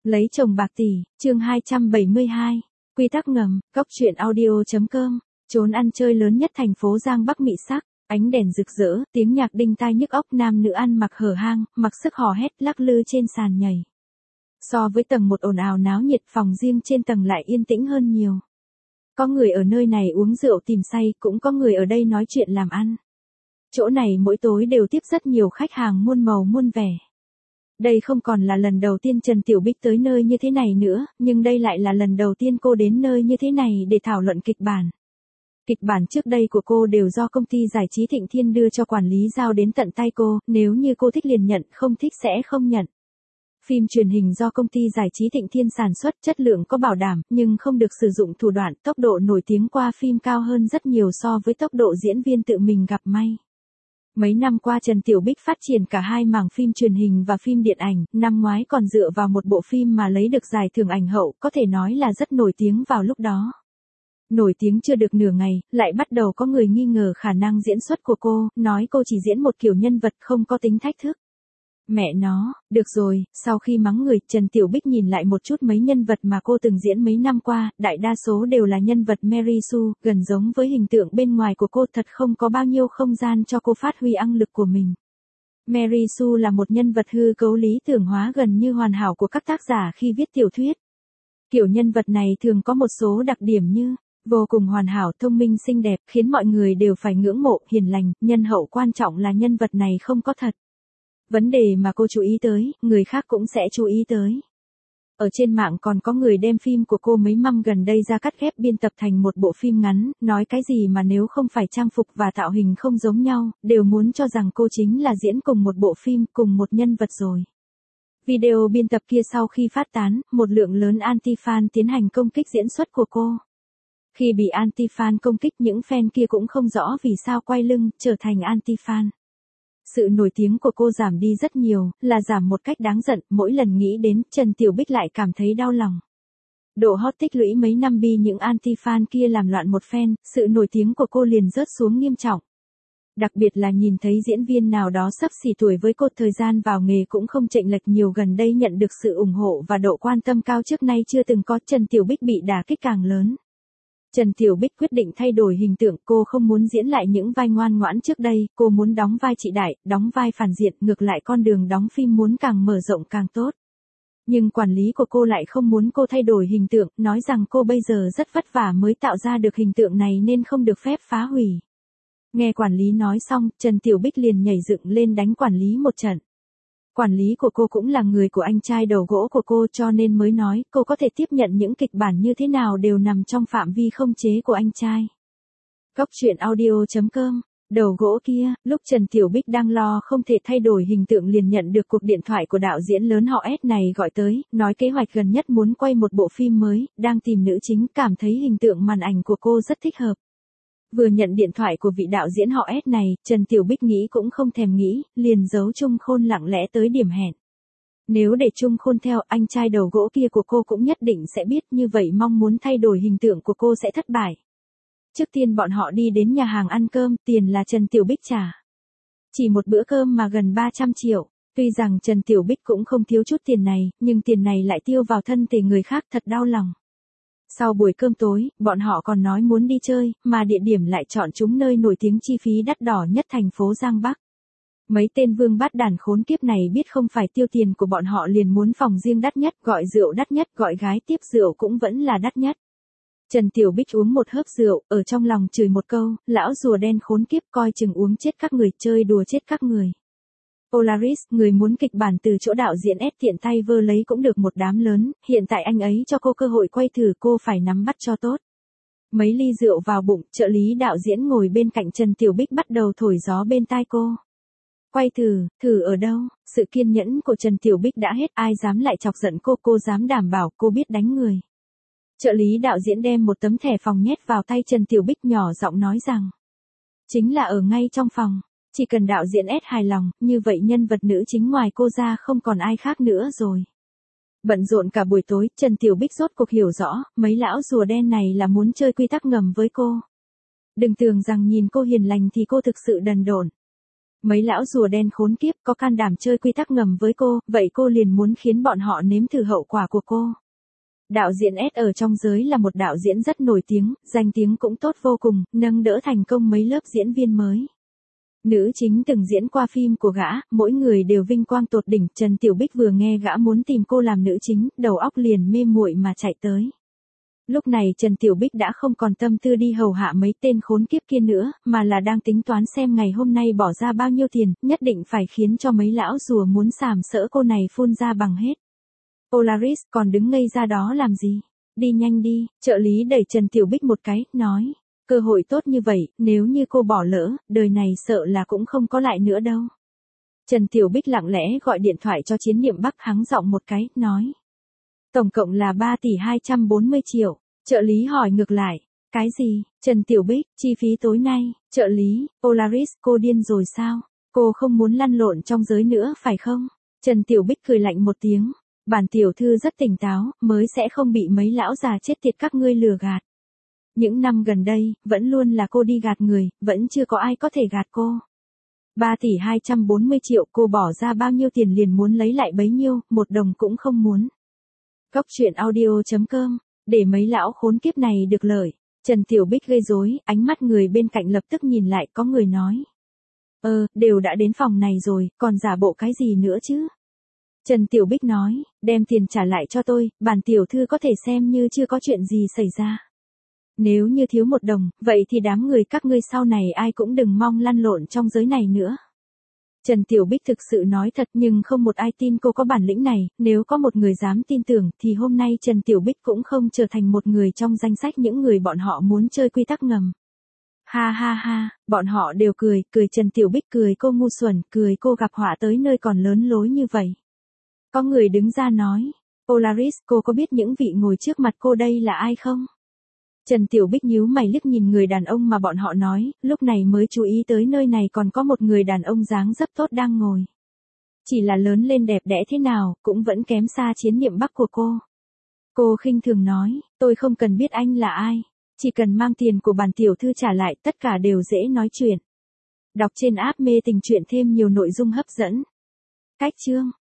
Lấy chồng bạc tỷ, chương 272. Quy tắc ngầm, Cóc truyện audio.com. Trốn ăn chơi lớn nhất thành phố Giang Bắc Mị Sắc, ánh đèn rực rỡ, tiếng nhạc đinh tai nhức óc, nam nữ ăn mặc hở hang, mặc sức hò hét lắc lư trên sàn nhảy. So với tầng 1 ồn ào náo nhiệt, phòng riêng trên tầng lại yên tĩnh hơn nhiều. Có người ở nơi này uống rượu tìm say, cũng có người ở đây nói chuyện làm ăn. Chỗ này mỗi tối đều tiếp rất nhiều khách hàng muôn màu muôn vẻ. Đây không còn là lần đầu tiên Trần Tiểu Bích tới nơi như thế này nữa, nhưng đây lại là lần đầu tiên cô đến nơi như thế này để thảo luận kịch bản. Kịch bản trước đây của cô đều do công ty giải trí Thịnh Thiên đưa cho quản lý giao đến tận tay cô, nếu như cô thích liền nhận, không thích sẽ không nhận. Phim truyền hình do công ty giải trí Thịnh Thiên sản xuất, chất lượng có bảo đảm, nhưng không được sử dụng thủ đoạn, tốc độ nổi tiếng qua phim cao hơn rất nhiều so với tốc độ diễn viên tự mình gặp may. Mấy năm qua Trần Tiểu Bích phát triển cả hai mảng phim truyền hình và phim điện ảnh, năm ngoái còn dựa vào một bộ phim mà lấy được giải thưởng ảnh hậu, có thể nói là rất nổi tiếng vào lúc đó. Nổi tiếng chưa được nửa ngày, lại bắt đầu có người nghi ngờ khả năng diễn xuất của cô, nói cô chỉ diễn một kiểu nhân vật không có tính thách thức. Mẹ nó, được rồi, sau khi mắng người, Trần Tiểu Bích nhìn lại một chút mấy nhân vật mà cô từng diễn mấy năm qua, đại đa số đều là nhân vật Mary Sue, gần giống với hình tượng bên ngoài của cô, thật không có bao nhiêu không gian cho cô phát huy năng lực của mình. Mary Sue là một nhân vật hư cấu lý tưởng hóa gần như hoàn hảo của các tác giả khi viết tiểu thuyết. Kiểu nhân vật này thường có một số đặc điểm như vô cùng hoàn hảo, thông minh, xinh đẹp, khiến mọi người đều phải ngưỡng mộ, hiền lành, nhân hậu, quan trọng là nhân vật này không có thật. Vấn đề mà cô chú ý tới, người khác cũng sẽ chú ý tới. Ở trên mạng còn có người đem phim của cô mấy năm gần đây ra cắt ghép biên tập thành một bộ phim ngắn, nói cái gì mà nếu không phải trang phục và tạo hình không giống nhau, đều muốn cho rằng cô chính là diễn cùng một bộ phim, cùng một nhân vật rồi. Video biên tập kia sau khi phát tán, một lượng lớn anti-fan tiến hành công kích diễn xuất của cô. Khi bị anti-fan công kích, những fan kia cũng không rõ vì sao quay lưng, trở thành anti-fan. Sự nổi tiếng của cô giảm đi rất nhiều, là giảm một cách đáng giận, mỗi lần nghĩ đến, Trần Tiểu Bích lại cảm thấy đau lòng. Độ hot tích lũy mấy năm bị những anti-fan kia làm loạn một phen, sự nổi tiếng của cô liền rớt xuống nghiêm trọng. Đặc biệt là nhìn thấy diễn viên nào đó xấp xỉ tuổi với cô, thời gian vào nghề cũng không chênh lệch nhiều, gần đây nhận được sự ủng hộ và độ quan tâm cao trước nay chưa từng có, Trần Tiểu Bích bị đả kích càng lớn. Trần Tiểu Bích quyết định thay đổi hình tượng, cô không muốn diễn lại những vai ngoan ngoãn trước đây, cô muốn đóng vai chị Đại, đóng vai phản diện, ngược lại con đường đóng phim muốn càng mở rộng càng tốt. Nhưng quản lý của cô lại không muốn cô thay đổi hình tượng, nói rằng cô bây giờ rất vất vả mới tạo ra được hình tượng này nên không được phép phá hủy. Nghe quản lý nói xong, Trần Tiểu Bích liền nhảy dựng lên đánh quản lý một trận. Quản lý của cô cũng là người của anh trai đầu gỗ của cô, cho nên mới nói cô có thể tiếp nhận những kịch bản như thế nào đều nằm trong phạm vi không chế của anh trai. Cóc truyện audio.com. Đầu gỗ kia, lúc Trần Tiểu Bích đang lo không thể thay đổi hình tượng liền nhận được cuộc điện thoại của đạo diễn lớn họ S này gọi tới, nói kế hoạch gần nhất muốn quay một bộ phim mới, đang tìm nữ chính, cảm thấy hình tượng màn ảnh của cô rất thích hợp. Vừa nhận điện thoại của vị đạo diễn họ S này, Trần Tiểu Bích nghĩ cũng không thèm nghĩ, liền giấu Trung Khôn lặng lẽ tới điểm hẹn. Nếu để Trung Khôn theo, anh trai đầu gỗ kia của cô cũng nhất định sẽ biết, như vậy mong muốn thay đổi hình tượng của cô sẽ thất bại. Trước tiên bọn họ đi đến nhà hàng ăn cơm, tiền là Trần Tiểu Bích trả. Chỉ một bữa cơm mà gần 300 triệu. Tuy rằng Trần Tiểu Bích cũng không thiếu chút tiền này, nhưng tiền này lại tiêu vào thân thể người khác, thật đau lòng. Sau buổi cơm tối, bọn họ còn nói muốn đi chơi, mà địa điểm lại chọn chúng nơi nổi tiếng, chi phí đắt đỏ nhất thành phố Giang Bắc. Mấy tên vương bát đàn khốn kiếp này biết không phải tiêu tiền của bọn họ liền muốn phòng riêng đắt nhất, gọi rượu đắt nhất, gọi gái tiếp rượu cũng vẫn là đắt nhất. Trần Tiểu Bích uống một hớp rượu, ở trong lòng chửi một câu, lão rùa đen khốn kiếp, coi chừng uống chết các người, chơi đùa chết các người. Polaris, người muốn kịch bản từ chỗ đạo diễn S tiện tay vơ lấy cũng được một đám lớn, hiện tại anh ấy cho cô cơ hội quay thử, cô phải nắm bắt cho tốt. Mấy ly rượu vào bụng, trợ lý đạo diễn ngồi bên cạnh Trần Tiểu Bích bắt đầu thổi gió bên tai cô. Quay thử ở đâu? Sự kiên nhẫn của Trần Tiểu Bích đã hết, ai dám lại chọc giận cô dám đảm bảo cô biết đánh người. Trợ lý đạo diễn đem một tấm thẻ phòng nhét vào tay Trần Tiểu Bích, nhỏ giọng nói rằng, chính là ở ngay trong phòng. Chỉ cần đạo diễn S hài lòng, như vậy nhân vật nữ chính ngoài cô ra không còn ai khác nữa rồi. Bận rộn cả buổi tối, Trần Tiểu Bích rốt cuộc hiểu rõ, mấy lão rùa đen này là muốn chơi quy tắc ngầm với cô. Đừng tưởng rằng nhìn cô hiền lành thì cô thực sự đần độn. Mấy lão rùa đen khốn kiếp có can đảm chơi quy tắc ngầm với cô, vậy cô liền muốn khiến bọn họ nếm thử hậu quả của cô. Đạo diễn S ở trong giới là một đạo diễn rất nổi tiếng, danh tiếng cũng tốt vô cùng, nâng đỡ thành công mấy lớp diễn viên mới. Nữ chính từng diễn qua phim của gã, mỗi người đều vinh quang tột đỉnh. Trần Tiểu Bích vừa nghe gã muốn tìm cô làm nữ chính, đầu óc liền mê muội mà chạy tới. Lúc này Trần Tiểu Bích đã không còn tâm tư đi hầu hạ mấy tên khốn kiếp kia nữa, mà là đang tính toán xem ngày hôm nay bỏ ra bao nhiêu tiền, nhất định phải khiến cho mấy lão rùa muốn sàm sỡ cô này phun ra bằng hết. Polaris còn đứng ngây ra đó làm gì? Đi nhanh đi, trợ lý đẩy Trần Tiểu Bích một cái, nói. Cơ hội tốt như vậy, nếu như cô bỏ lỡ, đời này sợ là cũng không có lại nữa đâu. Trần Tiểu Bích lặng lẽ gọi điện thoại cho Chiến Niệm Bắc, hắng giọng một cái, nói. Tổng cộng là 3 tỷ 240 triệu. Trợ lý hỏi ngược lại. Cái gì? Trần Tiểu Bích, chi phí tối nay. Trợ lý, Polaris, cô điên rồi sao? Cô không muốn lăn lộn trong giới nữa phải không? Trần Tiểu Bích cười lạnh một tiếng. Bản tiểu thư rất tỉnh táo, mới sẽ không bị mấy lão già chết tiệt các ngươi lừa gạt. Những năm gần đây, vẫn luôn là cô đi gạt người, vẫn chưa có ai có thể gạt cô. 3 tỷ 240 triệu cô bỏ ra bao nhiêu tiền liền muốn lấy lại bấy nhiêu, một đồng cũng không muốn. Góc truyện audio.com, để mấy lão khốn kiếp này được lợi. Trần Tiểu Bích gây rối, ánh mắt người bên cạnh lập tức nhìn lại, có người nói. Đều đã đến phòng này rồi, còn giả bộ cái gì nữa chứ? Trần Tiểu Bích nói, đem tiền trả lại cho tôi, bản tiểu thư có thể xem như chưa có chuyện gì xảy ra. Nếu như thiếu một đồng, vậy thì đám người các ngươi sau này ai cũng đừng mong lăn lộn trong giới này nữa. Trần Tiểu Bích thực sự nói thật nhưng không một ai tin cô có bản lĩnh này, nếu có một người dám tin tưởng thì hôm nay Trần Tiểu Bích cũng không trở thành một người trong danh sách những người bọn họ muốn chơi quy tắc ngầm. Ha ha ha, bọn họ đều cười Trần Tiểu Bích cười cô ngu xuẩn, cười cô gặp họa tới nơi còn lớn lối như vậy. Có người đứng ra nói, Polaris, cô có biết những vị ngồi trước mặt cô đây là ai không? Trần Tiểu Bích nhíu mày liếc nhìn người đàn ông mà bọn họ nói, lúc này mới chú ý tới nơi này còn có một người đàn ông dáng dấp tốt đang ngồi. Chỉ là lớn lên đẹp đẽ thế nào, cũng vẫn kém xa Chiến Niệm Bắc của cô. Cô khinh thường nói, tôi không cần biết anh là ai, chỉ cần mang tiền của bản tiểu thư trả lại, tất cả đều dễ nói chuyện. Đọc trên app Mê Tình Truyện thêm nhiều nội dung hấp dẫn. Cách chương